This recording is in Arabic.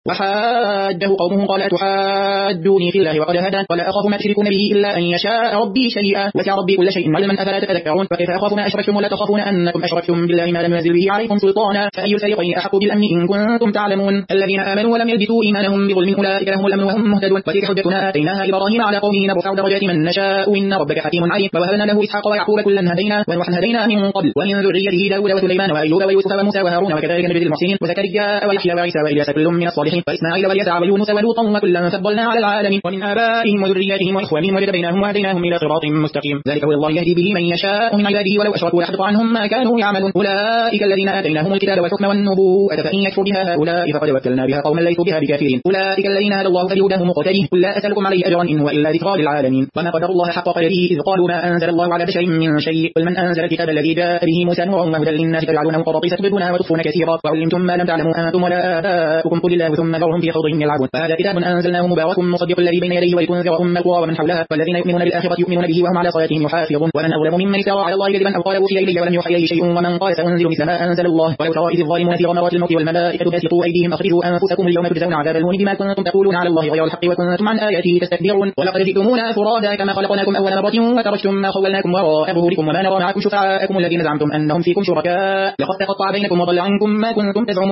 وحاجه قومه قال أتحاجوني في الله وقد هدان قال أخاف ما تشركون به إلا أن يشاء ربي شيئا وسع ربي كل شيء علما أفلا تتذكرون فكيف أخاف ما أشركتم ولا تخافون أنكم أشركتم بالله ما لم ينزل به عليكم سلطانا فأي الفريقين أحق بالأمن إن كنتم تعلمون الذين آمنوا ولم يلبسوا إيمانهم بظلم أولئك لهم الأمن وهم مهتدون وتلك حجتنا آتيناها إبراهيم على قومه نرفع درجات من نشاء إن ربك حكيم عليم ووهبنا له إسحاق ويعقوب كلا هدينا ونوحا هدينا من قبل ومن ذريته داود وسليمان وأيوب ويوسف وموسى وهارون وكذلك نجزي المحسنين وزكريا ويحيى وعيسى وإلياس كل من الصالحين وإسماعيل واليسع ويونس ولوطا وكلا فضلنا على العالمين ومن آبائهم وذرياتهم وإخوانهم وجتبيناهم وهديناهم إلى صراط مستقيم ذلك هو الله يهدي به من يشاء من عباده ولو أشركوا لحبط عنهم ما كانوا يعملون أولئك الذين آتيناهم الكتاب والحكم والنبوءة فإن يكفر بها هؤلاء فقد وكلنا بها قوما ليسوا بها بكافرين أولئك الذين هدى الله فبهداه مقتديه قل لا أسألكم عليه أجرا إن هو إلا ذكرى للعالمين وما قدر الله حق قدره إذ قالوا ما أنزل الله على بشر من شيء قل من أنزل الكتاب الذي جاء به موسى نورا وهدى للناس تجعلونه قراطيس تبدونها وتخفون كثيرا وعلمتم ما لم تعلموا أنتم ولا آباؤكم قل الله ثم ذرهم في خوضهم يلعبون فهذا كتاب أنزلناه مبارك مصدق الذي بين يديه ولتنذر أم القرى ومن حولها والذين يؤمنون بالآخرة يؤمنون به وهم على صلاتهم يحافظون ومن أظلم ممن افترى على الله كذبا أو قال أوحي إلي ولم يوحى إليه شيء ومن قال سأنزل مثل ما أنزل الله ولو ترى إذ الظالمون في غمرات الموت والملائكة باسطوا أيديهم أخرجوا أنفسكم اليوم تجزون عذاب الهون بما كنتم تقولون على الله غير الحق وكنتم عن آياته تستكبرون ولقد جئتمونا فرادا كما خلقناكم أول مرة وتركتم ما خولناكم وراء ظهوركم وما نرى معكم شفعاءكم الذين زعمتم أنهم فيكم شركاء لقد تقطع بينكم وضل عنكم ما كنتم تزعمون